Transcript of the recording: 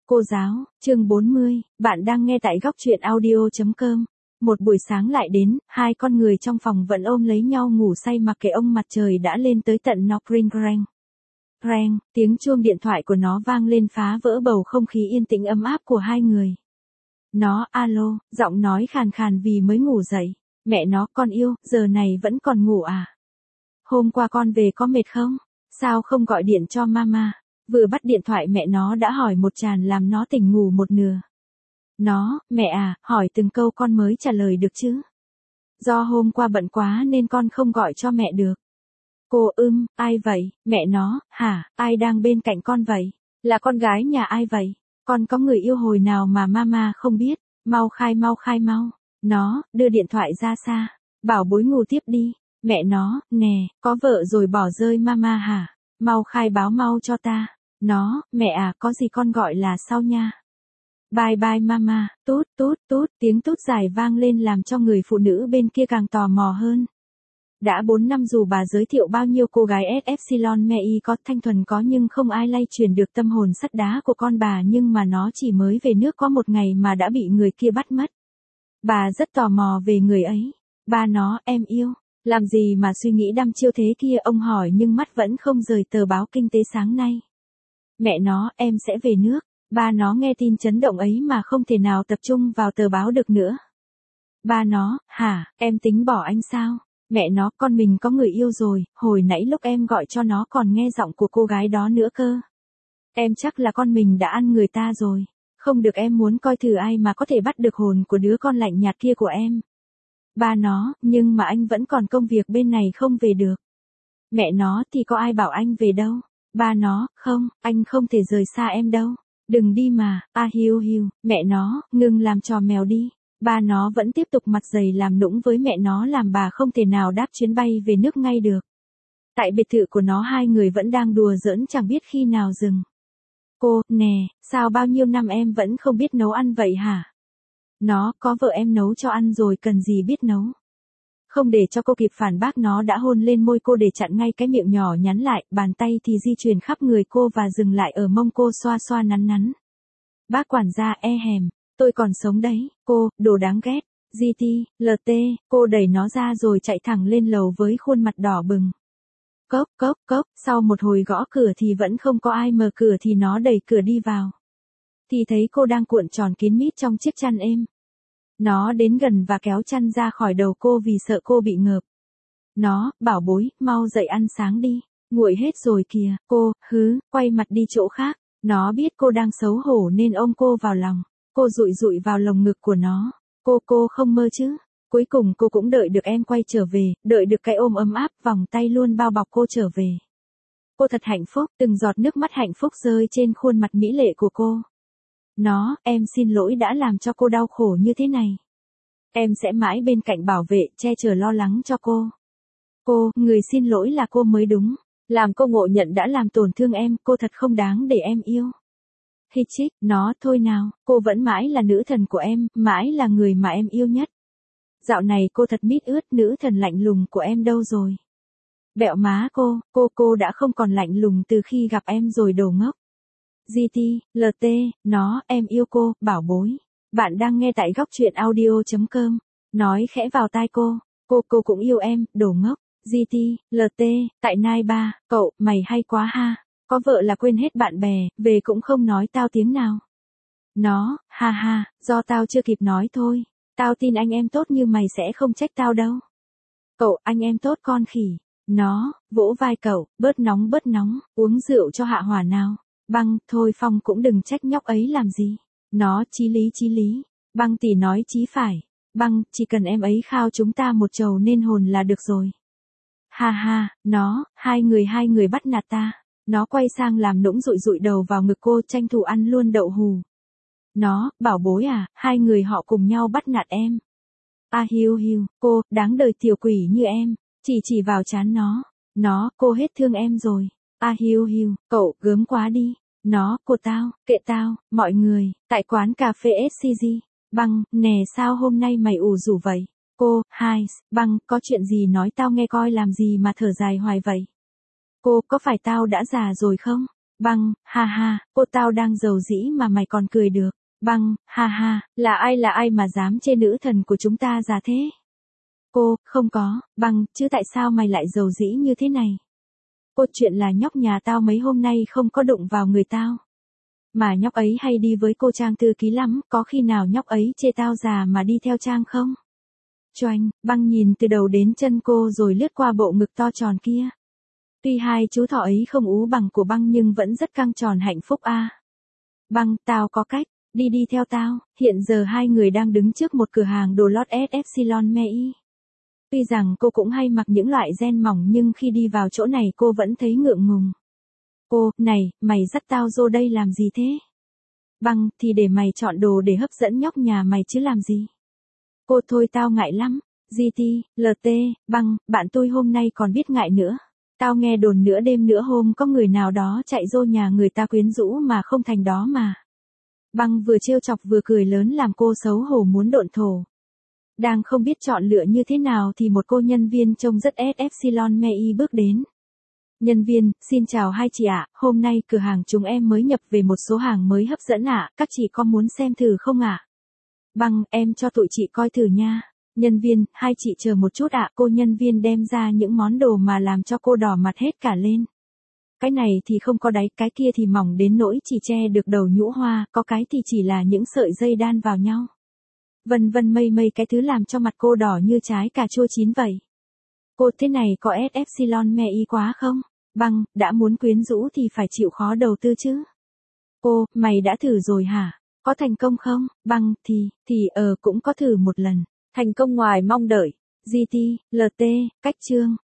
Cô giáo, chương 40, bạn đang nghe tại góc truyện audio.com. Một buổi sáng lại đến, hai con người trong phòng vẫn ôm lấy nhau ngủ say mặc kệ ông mặt trời đã lên tới tận nóc. Ring rang. Rang, tiếng chuông điện thoại của nó vang lên phá vỡ bầu không khí yên tĩnh ấm áp của hai người. Nó, alo, giọng nói khàn khàn vì mới ngủ dậy. Mẹ nó, con yêu, giờ này vẫn còn ngủ à? Hôm qua con về có mệt không? Sao không gọi điện cho mama? Vừa bắt điện thoại mẹ nó đã hỏi một tràng làm nó tỉnh ngủ một nửa. Nó, mẹ à, hỏi từng câu con mới trả lời được chứ? Do hôm qua bận quá nên con không gọi cho mẹ được. Cô, ai vậy? Mẹ nó, hả, ai đang bên cạnh con vậy? Là con gái nhà ai vậy? Con có người yêu hồi nào mà mama không biết? Mau khai mau. Nó, đưa điện thoại ra xa. Bảo bối ngủ tiếp đi. Mẹ nó, nè, có vợ rồi bỏ rơi mama hả? Mau khai báo mau cho ta. Nó, mẹ à, có gì con gọi là sau nha. Bye bye mama, tút, tiếng tút dài vang lên làm cho người phụ nữ bên kia càng tò mò hơn. Đã 4 năm dù bà giới thiệu bao nhiêu cô gái Epsilon Mei có thanh thuần có nhưng không ai lay truyền được tâm hồn sắt đá của con bà nhưng mà nó chỉ mới về nước có một ngày mà đã bị người kia bắt mất. Bà rất tò mò về người ấy. Ba nó, em yêu. Làm gì mà suy nghĩ đăm chiêu thế kia ông hỏi nhưng mắt vẫn không rời tờ báo kinh tế sáng nay. Mẹ nó, em sẽ về nước. Ba nó nghe tin chấn động ấy mà không thể nào tập trung vào tờ báo được nữa. Ba nó, hả, em tính bỏ anh sao? Mẹ nó, con mình có người yêu rồi, hồi nãy lúc em gọi cho nó còn nghe giọng của cô gái đó nữa cơ. Em chắc là con mình đã ăn người ta rồi. Không được, em muốn coi thử ai mà có thể bắt được hồn của đứa con lạnh nhạt kia của em. Ba nó, nhưng mà anh vẫn còn công việc bên này không về được. Mẹ nó thì có ai bảo anh về đâu. Ba nó, không, anh không thể rời xa em đâu. Đừng đi mà, hiu, mẹ nó, ngừng làm trò mèo đi. Ba nó vẫn tiếp tục mặt dày làm nũng với mẹ nó làm bà không thể nào đáp chuyến bay về nước ngay được. Tại biệt thự của nó hai người vẫn đang đùa giỡn chẳng biết khi nào dừng. Cô, nè, sao bao nhiêu năm em vẫn không biết nấu ăn vậy hả? Nó, có vợ em nấu cho ăn rồi cần gì biết nấu. Không để cho cô kịp phản bác nó đã hôn lên môi cô để chặn ngay cái miệng nhỏ nhắn lại, bàn tay thì di chuyển khắp người cô và dừng lại ở mông cô xoa xoa nắn. Bác quản gia hèm, tôi còn sống đấy, cô, đồ đáng ghét, GT, LT, cô đẩy nó ra rồi chạy thẳng lên lầu với khuôn mặt đỏ bừng. Cốc, sau một hồi gõ cửa thì vẫn không có ai mở cửa thì nó đẩy cửa đi vào. Thì thấy cô đang cuộn tròn kín mít trong chiếc chăn êm. Nó đến gần và kéo chăn ra khỏi đầu cô vì sợ cô bị ngợp. Nó, bảo bối, mau dậy ăn sáng đi, nguội hết rồi kìa, cô, quay mặt đi chỗ khác. Nó biết cô đang xấu hổ nên ôm cô vào lòng. Cô dụi vào lồng ngực của nó. Cô không mơ chứ. Cuối cùng cô cũng đợi được em quay trở về, đợi được cái ôm ấm áp vòng tay luôn bao bọc cô trở về. Cô thật hạnh phúc, từng giọt nước mắt hạnh phúc rơi trên khuôn mặt mỹ lệ của cô. Nó, em xin lỗi đã làm cho cô đau khổ như thế này. Em sẽ mãi bên cạnh bảo vệ, che chở lo lắng cho cô. Cô, người xin lỗi là cô mới đúng. Làm cô ngộ nhận đã làm tổn thương em, cô thật không đáng để em yêu. Hitchik, nó, thôi nào, cô vẫn mãi là nữ thần của em, mãi là người mà em yêu nhất. Dạo này cô thật mít ướt, nữ thần lạnh lùng của em đâu rồi? Bẹo má cô đã không còn lạnh lùng từ khi gặp em rồi đồ ngốc. GT, LT, nó, em yêu cô, bảo bối. Bạn đang nghe tại góc truyện audio.com. Nói khẽ vào tai cô cũng yêu em, đồ ngốc. GT, LT, tại Nai Ba, cậu, mày hay quá ha. Có vợ là quên hết bạn bè, về cũng không nói tao tiếng nào. Nó, ha, do tao chưa kịp nói thôi. Tao tin anh em tốt như mày sẽ không trách tao đâu. Cậu, anh em tốt con khỉ. Nó, vỗ vai cậu, bớt nóng, uống rượu cho hạ hỏa nào. Băng, thôi Phong cũng đừng trách nhóc ấy làm gì. Nó, chí lý. Băng tỷ nói chí phải. Băng, chỉ cần em ấy khao chúng ta một trầu nên hồn là được rồi. Ha, nó, hai người bắt nạt ta. Nó quay sang làm nũng dụi đầu vào ngực cô tranh thủ ăn luôn đậu hù. Nó, bảo bối à, hai người họ cùng nhau bắt nạt em. Hiu, cô, đáng đời tiểu quỷ như em, chỉ vào trán nó, cô hết thương em rồi. Hiu, cậu, gớm quá đi. Nó, cô tao, kệ tao, mọi người, tại quán cà phê SCG. Băng, nè sao hôm nay mày ủ rủ vậy? Cô, Băng, có chuyện gì nói tao nghe coi làm gì mà thở dài hoài vậy? Cô, có phải tao đã già rồi không? Băng, ha ha, cô tao đang giàu dĩ mà mày còn cười được. Băng, ha ha, là ai mà dám chê nữ thần của chúng ta già thế? Cô, không có, Băng, chứ tại sao mày lại giàu dĩ như thế này? Cô, chuyện là nhóc nhà tao mấy hôm nay không có đụng vào người tao. Mà nhóc ấy hay đi với cô Trang thư ký lắm, có khi nào nhóc ấy chê tao già mà đi theo Trang không? Choanh, Băng nhìn từ đầu đến chân cô rồi lướt qua bộ ngực to tròn kia. Tuy hai chú thỏ ấy không ú bằng của Băng nhưng vẫn rất căng tròn hạnh phúc a. Băng, tao có cách, đi theo tao. Hiện giờ hai người đang đứng trước một cửa hàng đồ lót S Epsilon Mei. Tuy rằng cô cũng hay mặc những loại ren mỏng nhưng khi đi vào chỗ này cô vẫn thấy ngượng ngùng. Cô, này, mày dắt tao vô đây làm gì thế? Băng, thì để mày chọn đồ để hấp dẫn nhóc nhà mày chứ làm gì? Cô, thôi tao ngại lắm. GT, LT, Băng, bạn tôi hôm nay còn biết ngại nữa. Tao nghe đồn nửa đêm nửa hôm có người nào đó chạy vô nhà người ta quyến rũ mà không thành đó mà. Băng vừa trêu chọc vừa cười lớn làm cô xấu hổ muốn độn thổ. Đang không biết chọn lựa như thế nào thì một cô nhân viên trông rất Epsilon Mei bước đến. Nhân viên, xin chào hai chị ạ, hôm nay cửa hàng chúng em mới nhập về một số hàng mới hấp dẫn ạ, các chị có muốn xem thử không ạ? Băng, em cho tụi chị coi thử nha. Nhân viên, hai chị chờ một chút ạ, cô nhân viên đem ra những món đồ mà làm cho cô đỏ mặt hết cả lên. Cái này thì không có đáy, cái kia thì mỏng đến nỗi chỉ che được đầu nhũ hoa, có cái thì chỉ là những sợi dây đan vào nhau. Vân vân mây cái thứ làm cho mặt cô đỏ như trái cà chua chín vậy. Cô, thế này có Epsilon Mei quá không? Băng, đã muốn quyến rũ thì phải chịu khó đầu tư chứ. Cô, mày đã thử rồi hả? Có thành công không? Băng, cũng có thử một lần. Thành công ngoài mong đợi. GT, LT, cách chương.